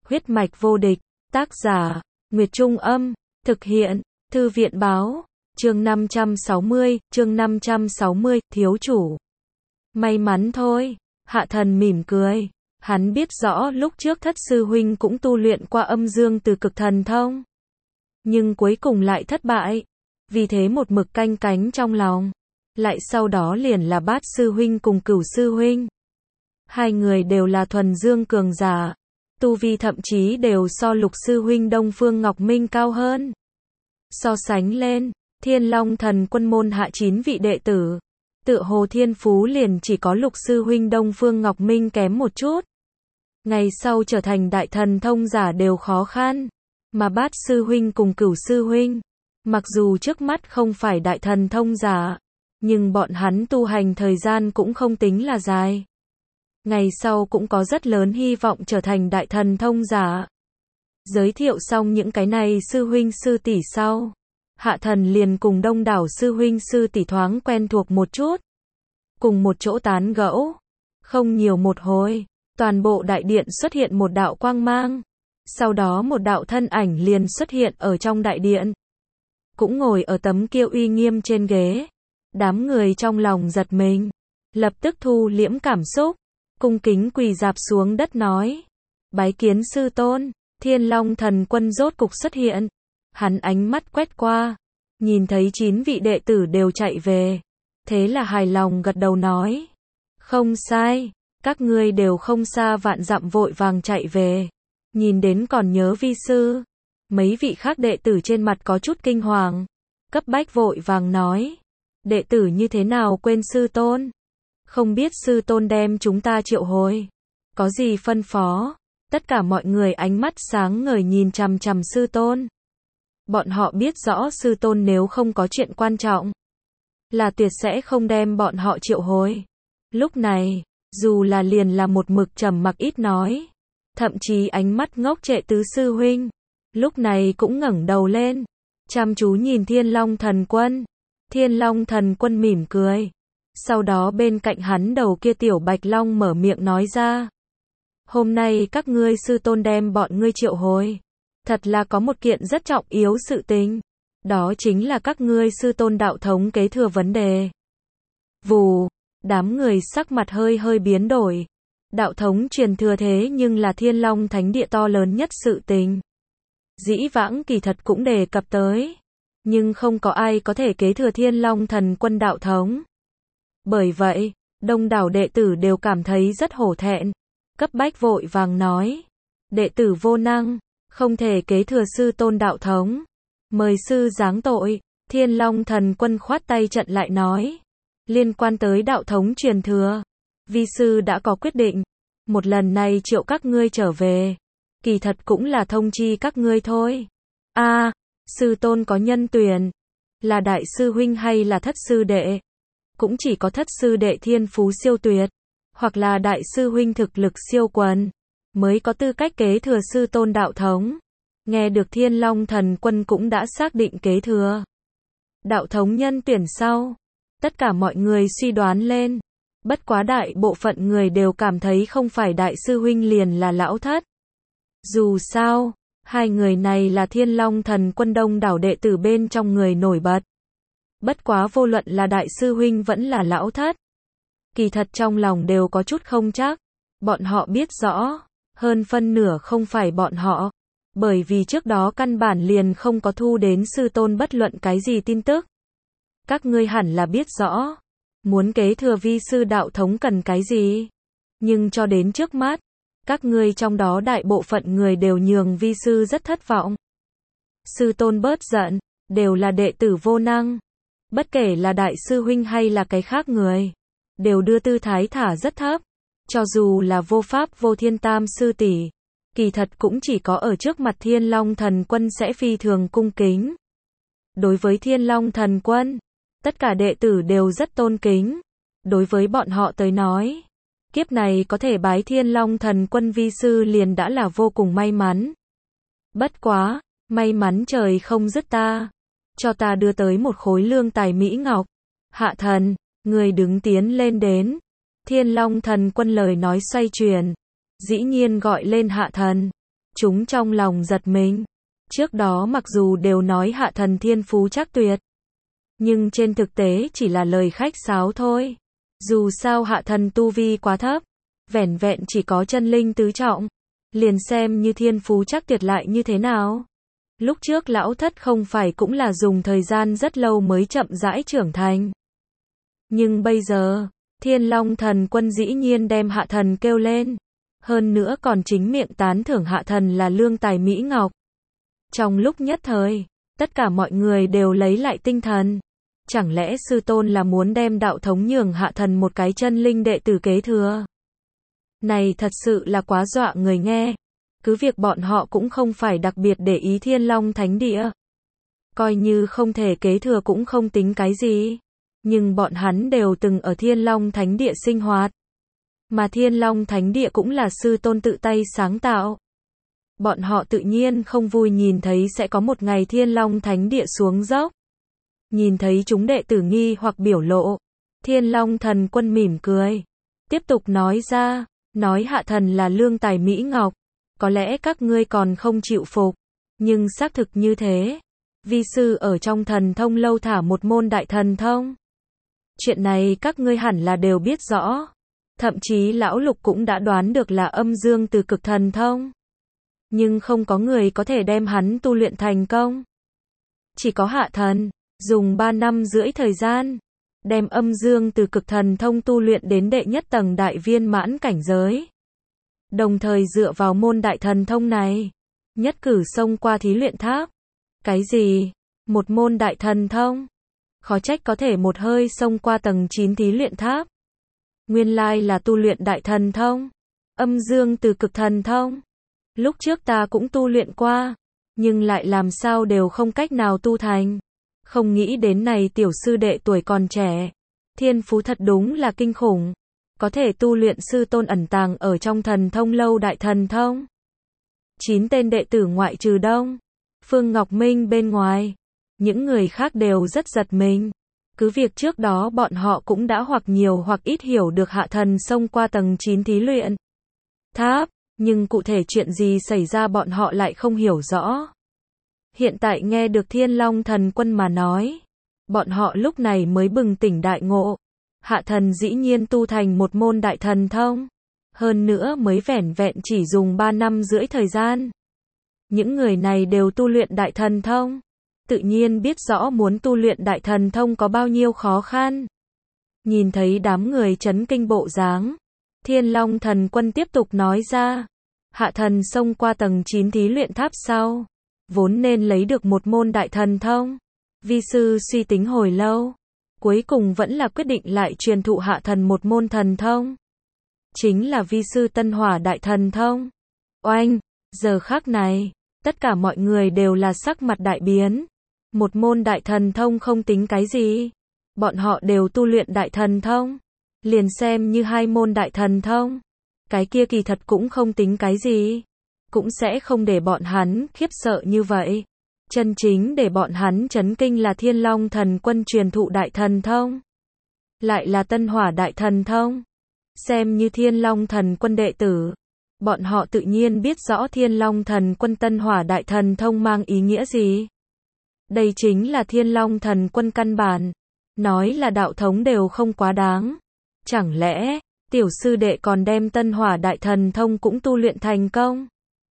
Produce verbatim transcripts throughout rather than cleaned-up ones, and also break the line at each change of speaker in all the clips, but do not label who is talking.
Huyết mạch vô địch, tác giả, Nguyệt Trung Âm, thực hiện, Thư viện Báo, chương năm trăm sáu mươi, chương năm trăm sáu mươi, thiếu chủ. May mắn thôi, Hạ Thần mỉm cười, hắn biết rõ lúc trước thất sư huynh cũng tu luyện qua âm dương từ cực thần thông. Nhưng cuối cùng lại thất bại, vì thế một mực canh cánh trong lòng. Lại sau đó liền là Bát sư huynh cùng Cửu sư huynh. Hai người đều là thuần dương cường giả, tu vi thậm chí đều so Lục sư huynh Đông Phương Ngọc Minh cao hơn. So sánh lên, Thiên Long Thần Quân môn hạ chín vị đệ tử, tựa hồ thiên phú liền chỉ có Lục sư huynh Đông Phương Ngọc Minh kém một chút. Ngày sau trở thành đại thần thông giả đều khó khăn, mà Bát sư huynh cùng Cửu sư huynh, mặc dù trước mắt không phải đại thần thông giả, nhưng bọn hắn tu hành thời gian cũng không tính là dài. Ngày sau cũng có rất lớn hy vọng trở thành đại thần thông giả. Giới thiệu xong những cái này sư huynh sư tỷ sau, Hạ Thần liền cùng đông đảo sư huynh sư tỷ thoáng quen thuộc một chút. Cùng một chỗ tán gẫu, không nhiều một hồi, toàn bộ đại điện xuất hiện một đạo quang mang. Sau đó một đạo thân ảnh liền xuất hiện ở trong đại điện. Cũng ngồi ở tấm kia uy nghiêm trên ghế. Đám người trong lòng giật mình, lập tức thu liễm cảm xúc, cung kính quỳ rạp xuống đất nói: bái kiến sư tôn. Thiên Long Thần Quân rốt cục xuất hiện. Hắn ánh mắt quét qua, nhìn thấy chín vị đệ tử đều chạy về, thế là hài lòng gật đầu nói: không sai, các ngươi đều không xa vạn dặm vội vàng chạy về, nhìn đến còn nhớ vi sư. Mấy vị khác đệ tử trên mặt có chút kinh hoàng, cấp bách vội vàng nói: đệ tử như thế nào quên sư tôn? Không biết sư tôn đem chúng ta triệu hồi, có gì phân phó? Tất cả mọi người ánh mắt sáng ngời nhìn chằm chằm sư tôn. Bọn họ biết rõ sư tôn nếu không có chuyện quan trọng, là tuyệt sẽ không đem bọn họ triệu hồi. Lúc này, dù là liền là một mực trầm mặc ít nói, thậm chí ánh mắt ngốc trệ tứ sư huynh, lúc này cũng ngẩng đầu lên, chăm chú nhìn Thiên Long Thần Quân. Thiên Long Thần Quân mỉm cười. Sau đó bên cạnh hắn đầu kia tiểu Bạch Long mở miệng nói ra: hôm nay các ngươi sư tôn đem bọn ngươi triệu hồi, thật là có một kiện rất trọng yếu sự tình. Đó chính là các ngươi sư tôn đạo thống kế thừa vấn đề. Vù, đám người sắc mặt hơi hơi biến đổi. Đạo thống truyền thừa thế nhưng là Thiên Long Thánh Địa to lớn nhất sự tình. Dĩ vãng kỳ thật cũng đề cập tới, nhưng không có ai có thể kế thừa Thiên Long Thần Quân đạo thống. Bởi vậy, đông đảo đệ tử đều cảm thấy rất hổ thẹn, cấp bách vội vàng nói: đệ tử vô năng, không thể kế thừa sư tôn đạo thống, mời sư giáng tội. Thiên Long Thần Quân khoát tay chặn lại nói: liên quan tới đạo thống truyền thừa, vi sư đã có quyết định, một lần này triệu các ngươi trở về, kỳ thật cũng là thông chi các ngươi thôi. A, à, sư tôn có nhân tuyển, là đại sư huynh hay là thất sư đệ? Cũng chỉ có thất sư đệ thiên phú siêu tuyệt, hoặc là đại sư huynh thực lực siêu quần, mới có tư cách kế thừa sư tôn đạo thống. Nghe được Thiên Long Thần Quân cũng đã xác định kế thừa đạo thống nhân tuyển sau, tất cả mọi người suy đoán lên. Bất quá đại bộ phận người đều cảm thấy không phải đại sư huynh liền là lão thất. Dù sao, hai người này là Thiên Long Thần Quân đông đảo đệ tử bên trong người nổi bật. Bất quá vô luận là đại sư huynh vẫn là lão thất, kỳ thật trong lòng đều có chút không chắc. Bọn họ biết rõ, hơn phân nửa không phải bọn họ, bởi vì trước đó căn bản liền không có thu đến sư tôn bất luận cái gì tin tức. Các ngươi hẳn là biết rõ, muốn kế thừa vi sư đạo thống cần cái gì. Nhưng cho đến trước mắt, các ngươi trong đó đại bộ phận người đều nhường vi sư rất thất vọng. Sư tôn bớt giận, đều là đệ tử vô năng. Bất kể là đại sư huynh hay là cái khác người, đều đưa tư thái thả rất thấp. Cho dù là vô pháp vô thiên tam sư tỷ, kỳ thật cũng chỉ có ở trước mặt Thiên Long Thần Quân sẽ phi thường cung kính. Đối với Thiên Long Thần Quân, tất cả đệ tử đều rất tôn kính. Đối với bọn họ tới nói, kiếp này có thể bái Thiên Long Thần Quân vi sư liền đã là vô cùng may mắn. Bất quá, may mắn trời không dứt ta, cho ta đưa tới một khối lương tài mỹ ngọc. Hạ Thần, người đứng tiến lên đến. Thiên Long Thần Quân lời nói xoay chuyển, dĩ nhiên gọi lên Hạ Thần. Chúng trong lòng giật mình. Trước đó mặc dù đều nói hạ thần thiên phú chắc tuyệt, nhưng trên thực tế chỉ là lời khách sáo thôi. Dù sao hạ thần tu vi quá thấp, vẻn vẹn chỉ có chân linh tứ trọng, liền xem như thiên phú chắc tuyệt lại như thế nào. Lúc trước lão thất không phải cũng là dùng thời gian rất lâu mới chậm rãi trưởng thành. Nhưng bây giờ, Thiên Long Thần Quân dĩ nhiên đem hạ thần kêu lên. Hơn nữa còn chính miệng tán thưởng hạ thần là lương tài mỹ ngọc. Trong lúc nhất thời, tất cả mọi người đều lấy lại tinh thần. Chẳng lẽ sư tôn là muốn đem đạo thống nhường hạ thần một cái chân linh đệ tử kế thừa? Này thật sự là quá dọa người nghe. Cứ việc bọn họ cũng không phải đặc biệt để ý Thiên Long Thánh Địa. Coi như không thể kế thừa cũng không tính cái gì. Nhưng bọn hắn đều từng ở Thiên Long Thánh Địa sinh hoạt. Mà Thiên Long Thánh Địa cũng là sư tôn tự tay sáng tạo. Bọn họ tự nhiên không vui nhìn thấy sẽ có một ngày Thiên Long Thánh Địa xuống dốc. Nhìn thấy chúng đệ tử nghi hoặc biểu lộ, Thiên Long Thần Quân mỉm cười, tiếp tục nói ra, nói hạ thần là lương tài mỹ ngọc, có lẽ các ngươi còn không chịu phục, nhưng xác thực như thế. Vi sư ở trong thần thông lâu thả một môn đại thần thông. Chuyện này các ngươi hẳn là đều biết rõ. Thậm chí lão lục cũng đã đoán được là âm dương từ cực thần thông. Nhưng không có người có thể đem hắn tu luyện thành công. Chỉ có hạ thần, dùng ba năm rưỡi thời gian, đem âm dương từ cực thần thông tu luyện đến đệ nhất tầng đại viên mãn cảnh giới. Đồng thời dựa vào môn đại thần thông này, nhất cử xông qua thí luyện tháp. Cái gì? Một môn đại thần thông? Khó trách có thể một hơi xông qua tầng chín thí luyện tháp. Nguyên lai là tu luyện đại thần thông, âm dương từ cực thần thông. Lúc trước ta cũng tu luyện qua, nhưng lại làm sao đều không cách nào tu thành. Không nghĩ đến này tiểu sư đệ tuổi còn trẻ, thiên phú thật đúng là kinh khủng, có thể tu luyện sư tôn ẩn tàng ở trong thần thông lâu đại thần thông. Chín tên đệ tử ngoại trừ Đông Phương Ngọc Minh bên ngoài, những người khác đều rất giật mình. Cứ việc trước đó bọn họ cũng đã hoặc nhiều hoặc ít hiểu được hạ thần xông qua tầng chín thí luyện tháp, nhưng cụ thể chuyện gì xảy ra bọn họ lại không hiểu rõ. Hiện tại nghe được Thiên Long Thần Quân mà nói, bọn họ lúc này mới bừng tỉnh đại ngộ. Hạ thần dĩ nhiên tu thành một môn đại thần thông, hơn nữa mới vẻn vẹn chỉ dùng ba năm rưỡi thời gian. Những người này đều tu luyện đại thần thông, tự nhiên biết rõ muốn tu luyện đại thần thông có bao nhiêu khó khăn. Nhìn thấy đám người chấn kinh bộ dáng, Thiên Long Thần Quân tiếp tục nói ra, hạ thần xông qua tầng chín thí luyện tháp sau, vốn nên lấy được một môn đại thần thông. Vi sư suy tính hồi lâu, cuối cùng vẫn là quyết định lại truyền thụ hạ thần một môn thần thông. Chính là vi sư Tân Hỏa đại thần thông. Oanh, giờ khắc này, tất cả mọi người đều là sắc mặt đại biến. Một môn đại thần thông không tính cái gì. Bọn họ đều tu luyện đại thần thông. Liền xem như hai môn đại thần thông. Cái kia kỳ thật cũng không tính cái gì. Cũng sẽ không để bọn hắn khiếp sợ như vậy. Chân chính để bọn hắn chấn kinh là Thiên Long Thần Quân truyền thụ đại thần thông. Lại là Tân Hỏa đại thần thông. Xem như Thiên Long Thần Quân đệ tử. Bọn họ tự nhiên biết rõ Thiên Long Thần Quân Tân Hỏa đại thần thông mang ý nghĩa gì. Đây chính là Thiên Long Thần Quân căn bản. Nói là đạo thống đều không quá đáng. Chẳng lẽ, tiểu sư đệ còn đem Tân Hỏa đại thần thông cũng tu luyện thành công?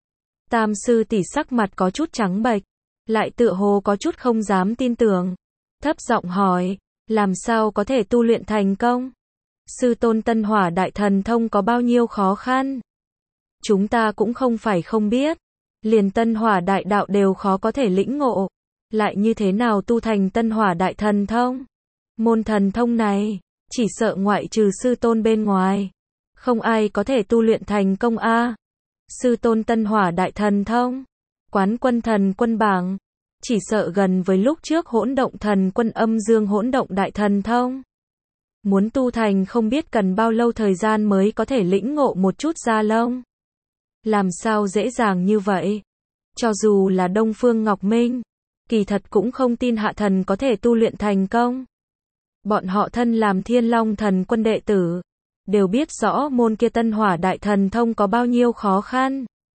Tam sư tỷ sắc mặt có chút trắng bệch, lại tựa hồ có chút không dám tin tưởng. Thấp giọng hỏi, làm sao có thể tu luyện thành công? Sư tôn Tân Hỏa đại thần thông có bao nhiêu khó khăn? Chúng ta cũng không phải không biết. Liền Tân Hỏa đại đạo đều khó có thể lĩnh ngộ. Lại như thế nào tu thành Tân Hỏa đại thần thông? Môn thần thông này, chỉ sợ ngoại trừ sư tôn bên ngoài, không ai có thể tu luyện thành công a. Sư tôn Tân Hỏa đại thần thông, quán quân thần quân bảng, chỉ sợ gần với lúc trước hỗn động thần quân âm dương hỗn động đại thần thông. Muốn tu thành không biết cần bao lâu thời gian mới có thể lĩnh ngộ một chút da lông. Làm sao dễ dàng như vậy? Cho dù là Đông Phương Ngọc Minh, kỳ thật cũng không tin hạ thần có thể tu luyện thành công. Bọn họ thân làm Thiên Long Thần Quân đệ tử, đều biết rõ môn kia Tân Hỏa đại thần thông có bao nhiêu khó khăn.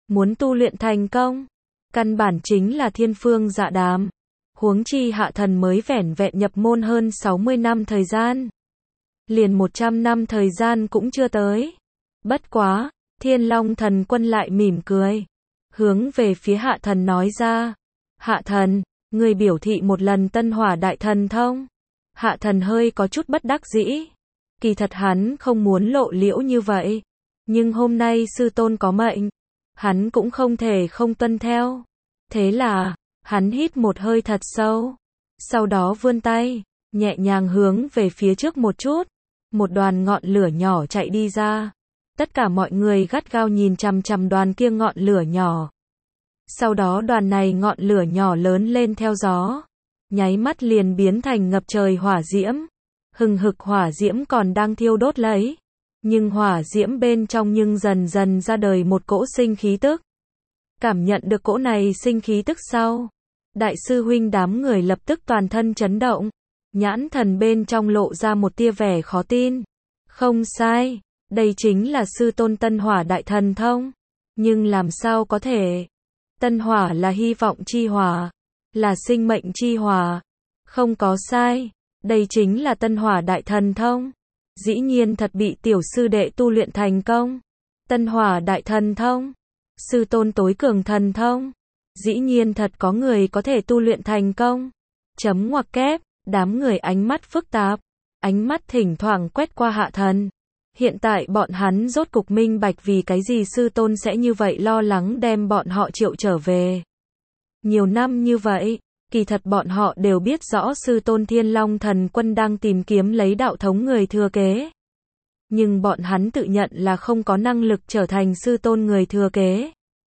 muốn tu luyện thành công, căn bản chính là thiên phương dạ đàm. Huống chi hạ thần mới vẻn vẹn nhập môn hơn sáu mươi năm thời gian. Liền một trăm năm thời gian cũng chưa tới. Bất quá, Thiên Long Thần Quân lại mỉm cười. Hướng về phía hạ thần nói ra. Hạ thần, người biểu thị một lần tân hỏa đại thần thông. Hạ thần hơi có chút bất đắc dĩ. Kỳ thật hắn không muốn lộ liễu như vậy. Nhưng hôm nay sư tôn có mệnh. Hắn cũng không thể không tuân theo. Thế là, hắn hít một hơi thật sâu. Sau đó vươn tay, nhẹ nhàng hướng về phía trước một chút. Một đoàn ngọn lửa nhỏ chạy đi ra. Tất cả mọi người gắt gao nhìn chằm chằm đoàn kia ngọn lửa nhỏ. Sau đó đoàn này ngọn lửa nhỏ lớn lên theo gió. Nháy mắt liền biến thành ngập trời hỏa diễm. Hừng hực hỏa diễm còn đang thiêu đốt lấy. Nhưng hỏa diễm bên trong nhưng dần dần ra đời một cỗ sinh khí tức. Cảm nhận được cỗ này sinh khí tức sau. Đại sư huynh đám người lập tức toàn thân chấn động. Nhãn thần bên trong lộ ra một tia vẻ khó tin. Không sai, đây chính là sư tôn tân hỏa đại thần thông. Nhưng làm sao có thể? Tân hỏa là hy vọng chi hỏa, là sinh mệnh chi hỏa. Không có sai, đây chính là tân hỏa đại thần thông. Dĩ nhiên thật bị tiểu sư đệ tu luyện thành công. Tân hỏa đại thần thông, sư tôn tối cường thần thông. Dĩ nhiên thật có người có thể tu luyện thành công. Chấm ngoặc kép, đám người ánh mắt phức tạp, ánh mắt thỉnh thoảng quét qua hạ thần. Hiện tại bọn hắn rốt cục minh bạch vì cái gì sư tôn sẽ như vậy lo lắng đem bọn họ triệu trở về. Nhiều năm như vậy, kỳ thật bọn họ đều biết rõ sư tôn Thiên Long Thần Quân đang tìm kiếm lấy đạo thống người thừa kế. Nhưng bọn hắn tự nhận là không có năng lực trở thành sư tôn người thừa kế.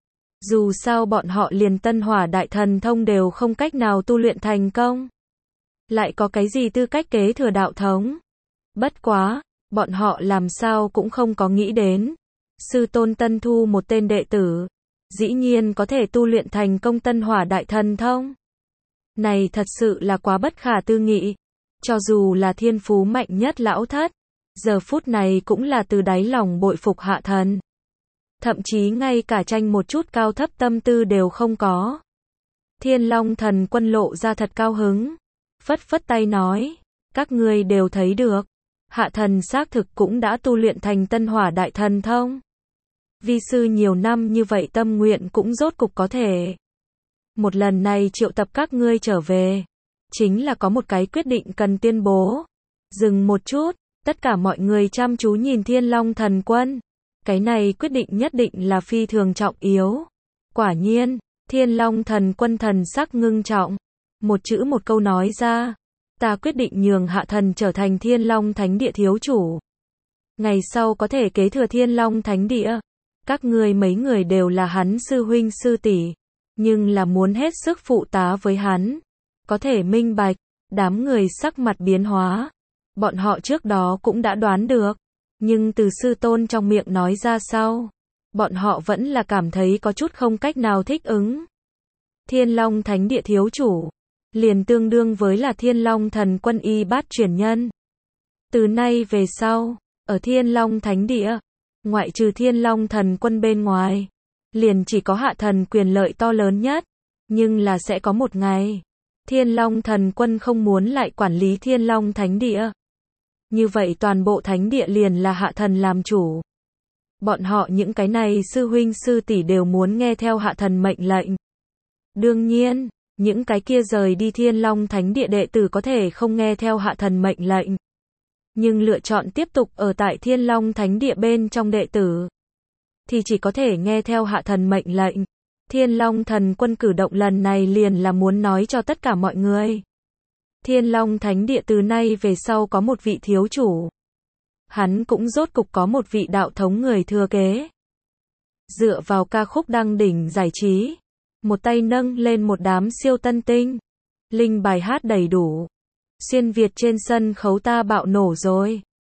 Dù sao bọn họ liền tân hỏa đại thần thông đều không cách nào tu luyện thành công. Lại có cái gì tư cách kế thừa đạo thống? Bất quá, bọn họ làm sao cũng không có nghĩ đến. Sư tôn tân thu một tên đệ tử. Dĩ nhiên có thể tu luyện thành công tân hỏa đại thần thông. Này thật sự là quá bất khả tư nghị. Cho dù là thiên phú mạnh nhất lão thất, giờ phút này cũng là từ đáy lòng bội phục hạ thần. Thậm chí ngay cả tranh một chút cao thấp tâm tư đều không có. Thiên Long Thần Quân lộ ra thật cao hứng. Phất phất tay nói, các ngươi đều thấy được. Hạ thần xác thực cũng đã tu luyện thành tân hỏa đại thần thông. Vi sư nhiều năm như vậy tâm nguyện cũng rốt cục có thể. Một lần này triệu tập các ngươi trở về. Chính là có một cái quyết định cần tuyên bố. Dừng một chút, tất cả mọi người chăm chú nhìn Thiên Long Thần Quân. Cái này quyết định nhất định là phi thường trọng yếu. Quả nhiên, Thiên Long Thần Quân thần sắc ngưng trọng. Một chữ một câu nói ra. Ta quyết định nhường hạ thần trở thành Thiên Long Thánh Địa thiếu chủ. Ngày sau có thể kế thừa Thiên Long Thánh Địa. Các ngươi mấy người đều là hắn sư huynh sư tỷ, nhưng là muốn hết sức phụ tá với hắn. Có thể minh bạch, đám người sắc mặt biến hóa. Bọn họ trước đó cũng đã đoán được. Nhưng từ sư tôn trong miệng nói ra sau, bọn họ vẫn là cảm thấy có chút không cách nào thích ứng. Thiên Long Thánh Địa thiếu chủ, liền tương đương với là Thiên Long Thần Quân y bát truyền nhân. Từ nay về sau, ở Thiên Long Thánh Địa, ngoại trừ Thiên Long Thần Quân bên ngoài, liền chỉ có hạ thần quyền lợi to lớn nhất. Nhưng là sẽ có một ngày, Thiên Long Thần Quân không muốn lại quản lý Thiên Long Thánh Địa. Như vậy toàn bộ thánh địa liền là hạ thần làm chủ. Bọn họ những cái này sư huynh sư tỷ đều muốn nghe theo hạ thần mệnh lệnh. Đương nhiên, những cái kia rời đi Thiên Long Thánh Địa đệ tử có thể không nghe theo hạ thần mệnh lệnh. Nhưng lựa chọn tiếp tục ở tại Thiên Long Thánh Địa bên trong đệ tử, thì chỉ có thể nghe theo hạ thần mệnh lệnh. Thiên Long Thần Quân cử động lần này liền là muốn nói cho tất cả mọi người. Thiên Long Thánh Địa từ nay về sau có một vị thiếu chủ. Hắn cũng rốt cục có một vị đạo thống người thừa kế. Dựa vào ca khúc đăng đỉnh giải trí, một tay nâng lên một đám siêu tân tinh. Linh bài hát đầy đủ. Xuyên Việt trên sân khấu ta bạo nổ rồi.